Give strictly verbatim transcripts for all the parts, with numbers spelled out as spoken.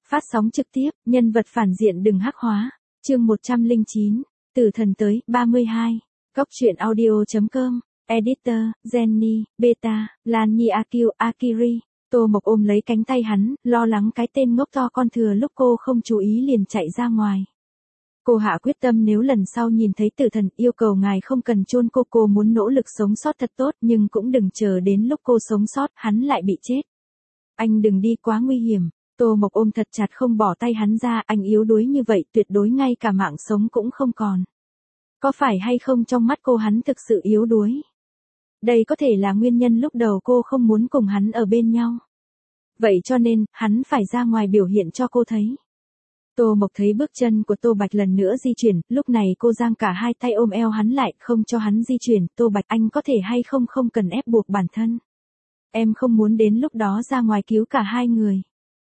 Phát sóng trực tiếp, nhân vật phản diện đừng hắc hóa. Chương một trăm lẻ chín, Tử thần tới, ba mươi hai. Góc truyện audio chấm com, Editor, Jenny, Beta, Lan Nhi Akio, Akiri. Tô Mộc ôm lấy cánh tay hắn, lo lắng cái tên ngốc to con thừa lúc cô không chú ý liền chạy ra ngoài. Cô hạ quyết tâm nếu lần sau nhìn thấy tử thần yêu cầu ngài không cần chôn cô, cô muốn nỗ lực sống sót thật tốt nhưng cũng đừng chờ đến lúc cô sống sót hắn lại bị chết. Anh đừng đi quá nguy hiểm. Tô Mộc ôm thật chặt không bỏ tay hắn ra, anh yếu đuối như vậy tuyệt đối ngay cả mạng sống cũng không còn. Có phải hay không trong mắt cô hắn thực sự yếu đuối? Đây có thể là nguyên nhân lúc đầu cô không muốn cùng hắn ở bên nhau. Vậy cho nên, hắn phải ra ngoài biểu hiện cho cô thấy. Tô Mộc thấy bước chân của Tô Bạch lần nữa di chuyển, lúc này cô giang cả hai tay ôm eo hắn lại, không cho hắn di chuyển. Tô Bạch, anh có thể hay không không cần ép buộc bản thân. Em không muốn đến lúc đó ra ngoài cứu cả hai người.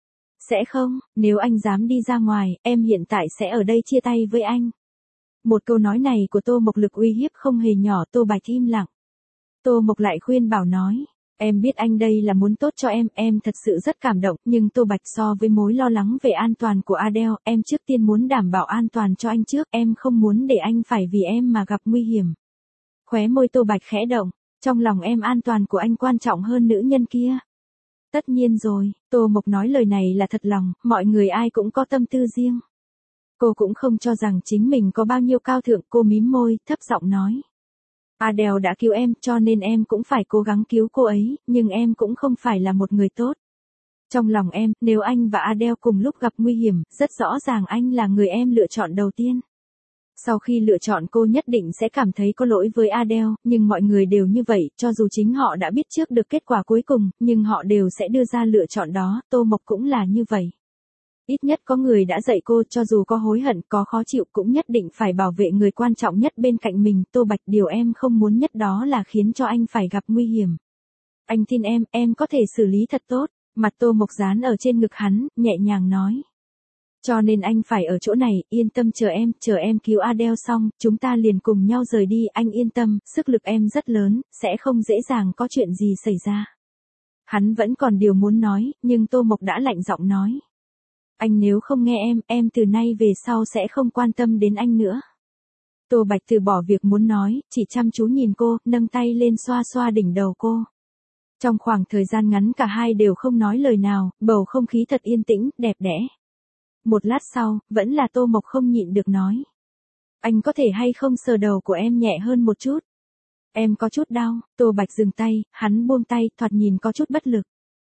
Sẽ không, nếu anh dám đi ra ngoài, em hiện tại sẽ ở đây chia tay với anh. Một câu nói này của Tô Mộc lực uy hiếp không hề nhỏ. Tô Bạch im lặng. Tô Mộc lại khuyên bảo nói, em biết anh đây là muốn tốt cho em, em thật sự rất cảm động, nhưng Tô Bạch so với mối lo lắng về an toàn của Adele, em trước tiên muốn đảm bảo an toàn cho anh trước, em không muốn để anh phải vì em mà gặp nguy hiểm. Khóe môi Tô Bạch khẽ động, trong lòng em an toàn của anh quan trọng hơn nữ nhân kia. Tất nhiên rồi, Tô Mộc nói lời này là thật lòng, mọi người ai cũng có tâm tư riêng. Cô cũng không cho rằng chính mình có bao nhiêu cao thượng, cô mím môi, thấp giọng nói. Adele đã cứu em, cho nên em cũng phải cố gắng cứu cô ấy, nhưng em cũng không phải là một người tốt. Trong lòng em, nếu anh và Adele cùng lúc gặp nguy hiểm, rất rõ ràng anh là người em lựa chọn đầu tiên. Sau khi lựa chọn cô nhất định sẽ cảm thấy có lỗi với Adele, nhưng mọi người đều như vậy, cho dù chính họ đã biết trước được kết quả cuối cùng, nhưng họ đều sẽ đưa ra lựa chọn đó, Tô Mộc cũng là như vậy. Ít nhất có người đã dạy cô, cho dù có hối hận, có khó chịu cũng nhất định phải bảo vệ người quan trọng nhất bên cạnh mình. Tô Bạch, điều em không muốn nhất đó là khiến cho anh phải gặp nguy hiểm. Anh tin em, em có thể xử lý thật tốt. Mặt Tô Mộc dán ở trên ngực hắn, nhẹ nhàng nói. Cho nên anh phải ở chỗ này, yên tâm chờ em, chờ em cứu Adele xong, chúng ta liền cùng nhau rời đi, anh yên tâm, sức lực em rất lớn, sẽ không dễ dàng có chuyện gì xảy ra. Hắn vẫn còn điều muốn nói, nhưng Tô Mộc đã lạnh giọng nói. Anh nếu không nghe em, em từ nay về sau sẽ không quan tâm đến anh nữa. Tô Bạch từ bỏ việc muốn nói, chỉ chăm chú nhìn cô, nâng tay lên xoa xoa đỉnh đầu cô. Trong khoảng thời gian ngắn cả hai đều không nói lời nào, bầu không khí thật yên tĩnh, đẹp đẽ. Một lát sau, vẫn là Tô Mộc không nhịn được nói. Anh có thể hay không sờ đầu của em nhẹ hơn một chút? Em có chút đau. Tô Bạch dừng tay, hắn buông tay, thoạt nhìn có chút bất lực.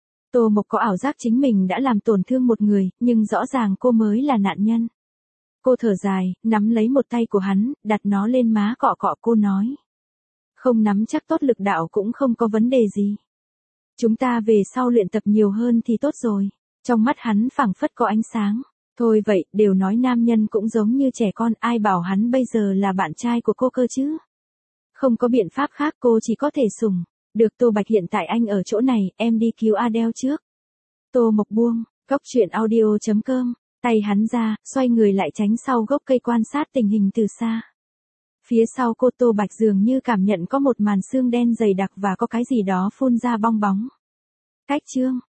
Tô Mộc có ảo giác chính mình đã làm tổn thương một người, nhưng rõ ràng cô mới là nạn nhân. Cô thở dài, nắm lấy một tay của hắn, đặt nó lên má cọ cọ, cô nói. Không nắm chắc tốt lực đạo cũng không có vấn đề gì. Chúng ta về sau luyện tập nhiều hơn thì tốt rồi. Trong mắt hắn phảng phất có ánh sáng. Thôi vậy, đều nói nam nhân cũng giống như trẻ con, ai bảo hắn bây giờ là bạn trai của cô cơ chứ. Không có biện pháp khác, cô chỉ có thể sủng. Được Tô Bạch, hiện tại anh ở chỗ này, em đi cứu Adele trước. Tô Mộc buông, góc truyện audio chấm com, tay hắn ra, xoay người lại tránh sau gốc cây quan sát tình hình từ xa. Phía sau cô Tô Bạch dường như cảm nhận có một màn sương đen dày đặc và có cái gì đó phun ra bong bóng. Cách chương.